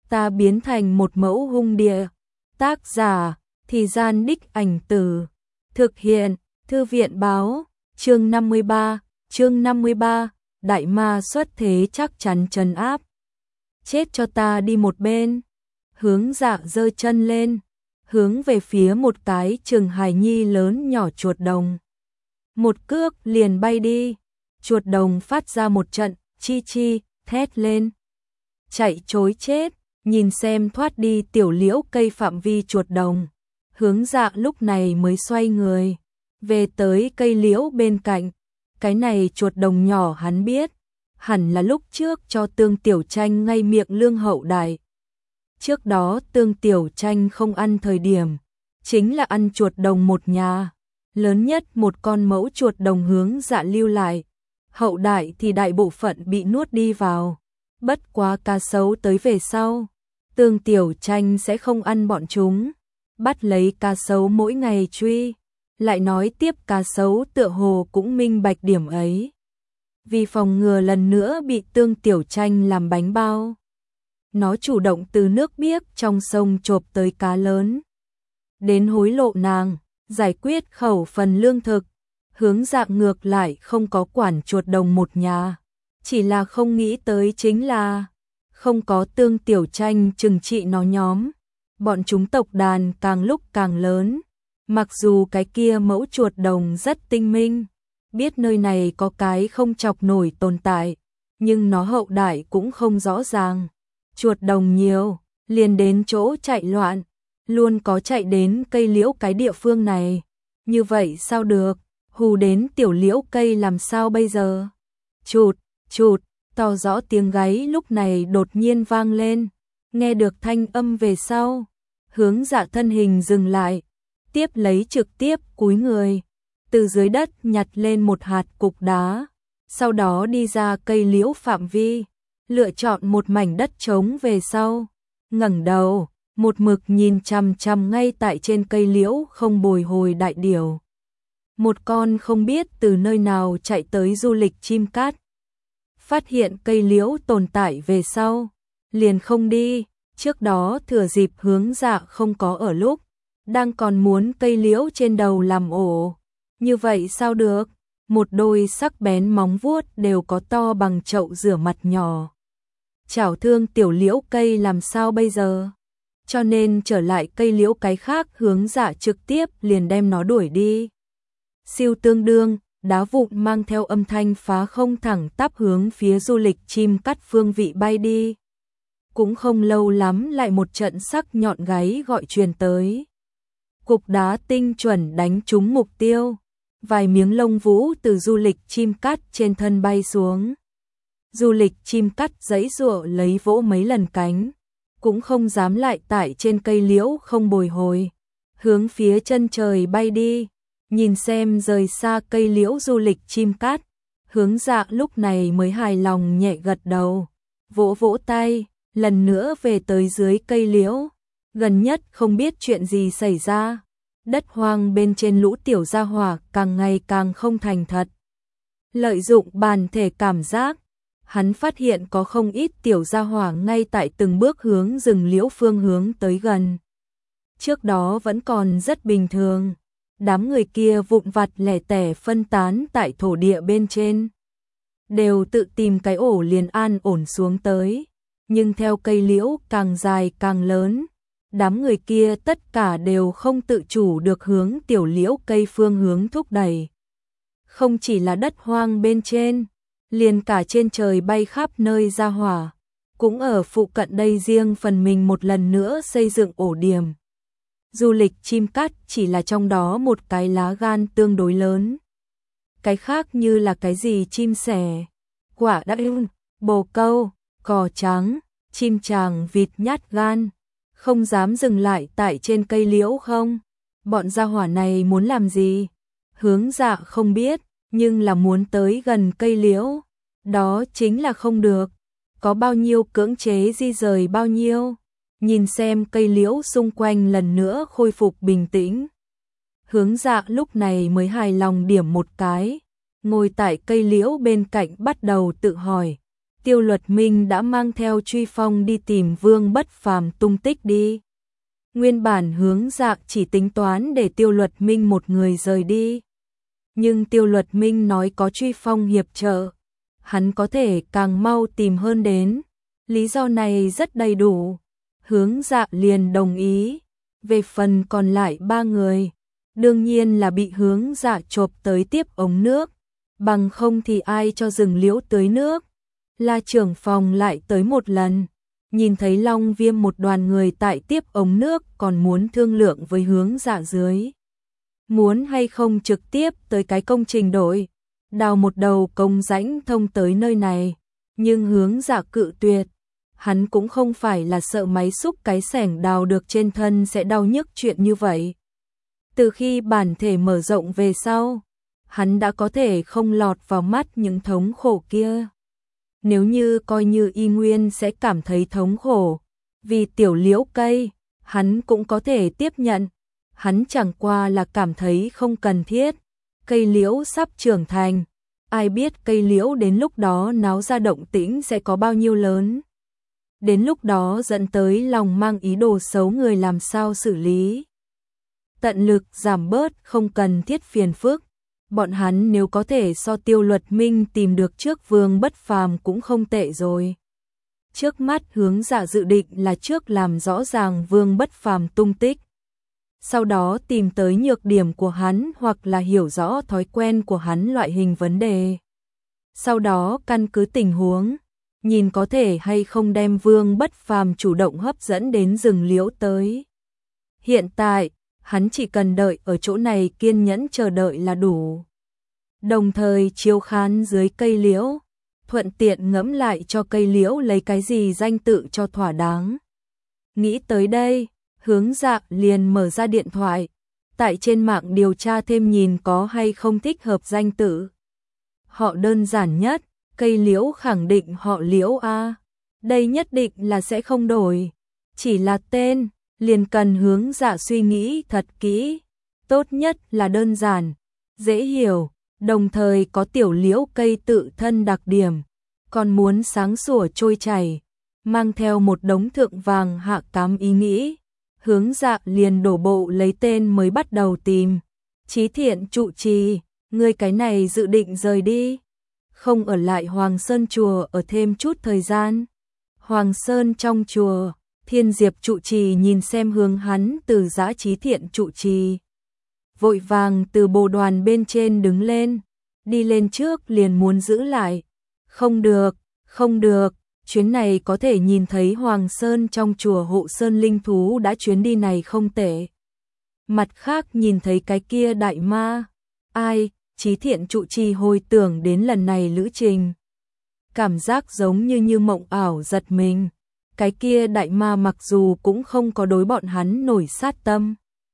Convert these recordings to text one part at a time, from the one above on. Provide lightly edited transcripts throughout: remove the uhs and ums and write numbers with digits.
ta biến thành một mẫu hung địa. Tác giả, Thì Gian Đích Ảnh Tử. Thực hiện, Thư viện báo, chương 53, Đại Ma xuất thế chắc chắn trấn áp. Chết cho ta đi một bên. Hướng Dạ giơ chân lên, hướng về phía một cái chừng hài nhi lớn nhỏ chuột đồng. Một cước liền bay đi, chuột đồng phát ra một trận chi chi, thét lên. Chạy trối chết, nhìn xem thoát đi tiểu liễu cây phạm vi chuột đồng. Hướng Dạ lúc này mới xoay người, về tới cây liễu bên cạnh. Cái này chuột đồng nhỏ hắn biết, hẳn là lúc trước cho Tương Tiểu Tranh ngay miệng lương hậu đại. Trước đó Tương Tiểu Tranh không ăn thời điểm, chính là ăn chuột đồng một nhà. Lớn nhất một con mẫu chuột đồng Hướng Dạ lưu lại. Hậu đại thì đại bộ phận bị nuốt đi vào. Bất quá cá sấu tới về sau, Tương Tiểu Tranh sẽ không ăn bọn chúng. Bắt lấy cá sấu mỗi ngày truy. Lại nói tiếp cá sấu tựa hồ cũng minh bạch điểm ấy. Vì phòng ngừa lần nữa bị Tương Tiểu Tranh làm bánh bao, nó chủ động từ nước biếc trong sông chộp tới cá lớn, đến hối lộ nàng, giải quyết khẩu phần lương thực. Hướng Dạ ngược lại không có quản chuột đồng một nhà, chỉ là không nghĩ tới chính là không có Tương Tiểu Tranh trừng trị nó nhóm. Bọn chúng tộc đàn càng lúc càng lớn. Mặc dù cái kia mẫu chuột đồng rất tinh minh, biết nơi này có cái không chọc nổi tồn tại, nhưng nó hậu đại cũng không rõ ràng. Chuột đồng nhiều, liền đến chỗ chạy loạn, luôn có chạy đến cây liễu cái địa phương này. Như vậy sao được, hù đến tiểu liễu cây làm sao bây giờ? Chụt, chụt, to rõ tiếng gáy lúc này đột nhiên vang lên. Nghe được thanh âm về sau, Hướng Dạ thân hình dừng lại, tiếp lấy trực tiếp cúi người, từ dưới đất nhặt lên một hạt cục đá, sau đó đi ra cây liễu phạm vi, lựa chọn một mảnh đất trống về sau, ngẩng đầu, một mực nhìn chằm chằm ngay tại trên cây liễu không bồi hồi đại điểu. Một con không biết từ nơi nào chạy tới du lịch chim cát, phát hiện cây liễu tồn tại về sau, liền không đi. Trước đó thừa dịp Hướng Dạ không có ở lúc, đang còn muốn cây liễu trên đầu làm ổ. Như vậy sao được? Một đôi sắc bén móng vuốt đều có to bằng chậu rửa mặt nhỏ. Chảo thương tiểu liễu cây làm sao bây giờ? Cho nên trở lại cây liễu cái khác, Hướng Dạ trực tiếp liền đem nó đuổi đi. Siêu tương đương, đá vụn mang theo âm thanh phá không thẳng tắp hướng phía du lịch chim cắt phương vị bay đi. Cũng không lâu lắm lại một trận sắc nhọn gáy gọi truyền tới. Cục đá tinh chuẩn đánh trúng mục tiêu. Vài miếng lông vũ từ du lịch chim cắt trên thân bay xuống. Du lịch chim cắt giãy giụa lấy vỗ mấy lần cánh, cũng không dám lại tại trên cây liễu không bồi hồi, hướng phía chân trời bay đi. Nhìn xem rời xa cây liễu du lịch chim cắt, Hướng Dạ lúc này mới hài lòng nhẹ gật đầu, vỗ vỗ tay, lần nữa về tới dưới cây liễu. Gần nhất không biết chuyện gì xảy ra, đất hoang bên trên lũ tiểu gia hỏa càng ngày càng không thành thật. Lợi dụng bản thể cảm giác, hắn phát hiện có không ít tiểu gia hỏa ngay tại từng bước hướng rừng liễu phương hướng tới gần. Trước đó vẫn còn rất bình thường, đám người kia vụn vặt lẻ tẻ phân tán tại thổ địa bên trên, đều tự tìm cái ổ liền an ổn xuống tới. Nhưng theo cây liễu càng dài càng lớn, đám người kia tất cả đều không tự chủ được hướng tiểu liễu cây phương hướng thúc đẩy. Không chỉ là đất hoang bên trên, liền cả trên trời bay khắp nơi ra hỏa, cũng ở phụ cận đây riêng phần mình một lần nữa xây dựng ổ điểm. Du lịch chim cắt chỉ là trong đó một cái lá gan tương đối lớn. Cái khác như là cái gì chim sẻ, quả đắc ưng, bồ câu, cò trắng, chim chàng vịt nhát gan, không dám dừng lại tại trên cây liễu không? Bọn gia hỏa này muốn làm gì? Hướng Dạ không biết, nhưng là muốn tới gần cây liễu, đó chính là không được. Có bao nhiêu cưỡng chế di rời bao nhiêu. Nhìn xem cây liễu xung quanh lần nữa khôi phục bình tĩnh, Hướng Dạ lúc này mới hài lòng điểm một cái, ngồi tại cây liễu bên cạnh bắt đầu tự hỏi, Tiêu Luật Minh đã mang theo Truy Phong đi tìm Vương Bất Phàm tung tích đi. Nguyên bản Hướng Dạ chỉ tính toán để Tiêu Luật Minh một người rời đi. Nhưng Tiêu Luật Minh nói có Truy Phong hiệp trợ, hắn có thể càng mau tìm hơn đến. Lý do này rất đầy đủ. Hướng Dạ liền đồng ý. Về phần còn lại 3 người, đương nhiên là bị Hướng Dạ chộp tới tiếp ống nước, bằng không thì ai cho rừng liễu tưới nước. La trưởng phòng lại tới một lần, nhìn thấy Long Viêm một đoàn người tại tiếp ống nước còn muốn thương lượng với Hướng Dạ dưới. Muốn hay không trực tiếp tới cái công trình đổi, đào một đầu công rãnh thông tới nơi này, nhưng Hướng Dạ cự tuyệt. Hắn cũng không phải là sợ máy xúc cái xẻng đào được trên thân sẽ đau nhức chuyện như vậy. Từ khi bản thể mở rộng về sau, hắn đã có thể không lọt vào mắt những thống khổ kia. Nếu như coi như y nguyên sẽ cảm thấy thống khổ, vì tiểu liễu cây, hắn cũng có thể tiếp nhận. Hắn chẳng qua là cảm thấy không cần thiết. Cây liễu sắp trưởng thành, ai biết cây liễu đến lúc đó náo ra động tĩnh sẽ có bao nhiêu lớn. Đến lúc đó dẫn tới lòng mang ý đồ xấu người làm sao xử lý. Tận lực giảm bớt không cần thiết phiền phức. Bọn hắn nếu có thể so Tiêu Luật Minh tìm được trước Vương Bất Phàm cũng không tệ rồi. Trước mắt Hướng Dạ dự định là trước làm rõ ràng Vương Bất Phàm tung tích. Sau đó tìm tới nhược điểm của hắn hoặc là hiểu rõ thói quen của hắn loại hình vấn đề. Sau đó căn cứ tình huống, nhìn có thể hay không đem Vương Bất Phàm chủ động hấp dẫn đến rừng liễu tới. Hiện tại, hắn chỉ cần đợi ở chỗ này kiên nhẫn chờ đợi là đủ. Đồng thời chiếu khán dưới cây liễu, thuận tiện ngẫm lại cho cây liễu lấy cái gì danh tự cho thỏa đáng. Nghĩ tới đây, Hướng Dạ liền mở ra điện thoại, tại trên mạng điều tra thêm nhìn có hay không thích hợp danh tự. Họ đơn giản nhất, cây liễu khẳng định họ Liễu a. Đây nhất định là sẽ không đổi, chỉ là tên, liền cần Hướng Dạ suy nghĩ thật kỹ. Tốt nhất là đơn giản, dễ hiểu, đồng thời có tiểu liễu cây tự thân đặc điểm, còn muốn sáng sủa trôi chảy, mang theo một đống thượng vàng hạ cám ý nghĩ. Hướng Dạ liền đổ bộ lấy tên mới bắt đầu tìm. Chí Thiện trụ trì, ngươi cái này dự định rời đi, không ở lại Hoàng Sơn chùa ở thêm chút thời gian. Hoàng Sơn trong chùa, Thiên Diệp trụ trì nhìn xem hướng hắn từ giã Chí Thiện trụ trì. Vội vàng từ bồ đoàn bên trên đứng lên, đi lên trước liền muốn giữ lại. Không được, không được, chuyến này có thể nhìn thấy Hoàng Sơn trong chùa hộ sơn linh thú đã chuyến đi này không tệ. Mặt khác nhìn thấy cái kia đại ma, ai, Chí Thiện trụ trì hồi tưởng đến lần này lữ trình. Cảm giác giống như mộng ảo giật mình. Cái kia đại ma mặc dù cũng không có đối bọn hắn nổi sát tâm,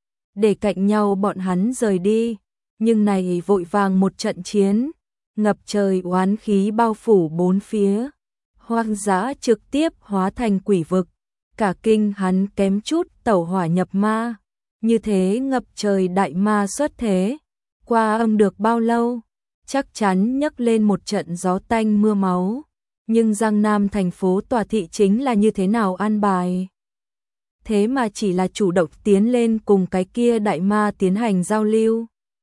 để cạnh nhau bọn hắn rời đi, nhưng này vội vàng một trận chiến, ngập trời oán khí bao phủ bốn phía, hoang dã trực tiếp hóa thành quỷ vực, cả kinh hắn kém chút tẩu hỏa nhập ma. Như thế ngập trời đại ma xuất thế, qua âm được bao lâu, chắc chắn nhấc lên một trận gió tanh mưa máu. Nhưng Giang Nam thành phố tòa thị chính là như thế nào an bài? Thế mà chỉ là chủ động tiến lên cùng cái kia đại ma tiến hành giao lưu,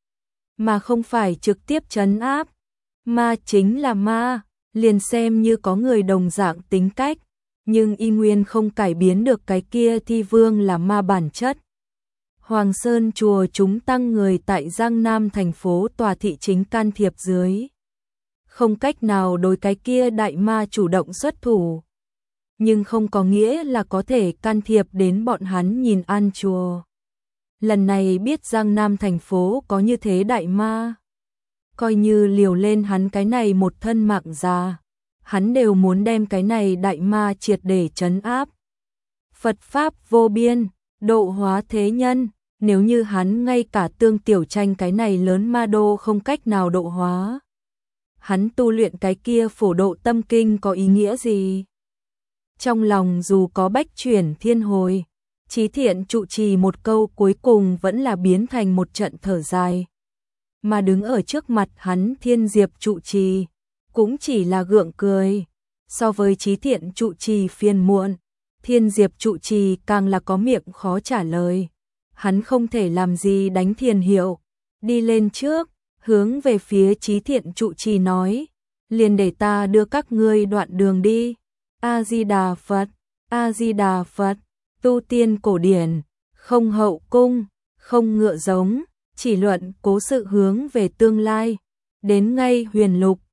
mà không phải trực tiếp trấn áp. Ma chính là ma, liền xem như có người đồng dạng tính cách, nhưng y nguyên không cải biến được cái kia thi vương là ma bản chất. Hoàng Sơn chùa chúng tăng người tại Giang Nam thành phố tòa thị chính can thiệp dưới, không cách nào đối cái kia đại ma chủ động xuất thủ, nhưng không có nghĩa là có thể can thiệp đến bọn hắn nhìn an chùa. Lần này biết Giang Nam thành phố có như thế đại ma, coi như liều lên hắn cái này một thân mạng già, hắn đều muốn đem cái này đại ma triệt để trấn áp. Phật pháp vô biên, độ hóa thế nhân, nếu như hắn ngay cả Tương Tiểu Tranh cái này lớn ma đô không cách nào độ hóa, hắn tu luyện cái kia phổ độ tâm kinh có ý nghĩa gì? Trong lòng dù có bách chuyển thiên hồi, Chí Thiện trụ trì một câu cuối cùng vẫn là biến thành một trận thở dài. Mà đứng ở trước mặt hắn Thiên Diệp trụ trì, cũng chỉ là gượng cười. so với Chí Thiện trụ trì phiền muộn, Thiên Diệp trụ trì càng là có miệng khó trả lời. Hắn không thể làm gì đánh Thiền Hiệu, đi lên trước, hướng về phía Chí Thiện trụ trì nói, liền để ta đưa các ngươi đoạn đường đi. A Di Đà Phật, A Di Đà Phật. Tu tiên cổ điển, không hậu cung, không ngựa giống, chỉ luận cố sự hướng về tương lai. Đến ngay Huyền Lục,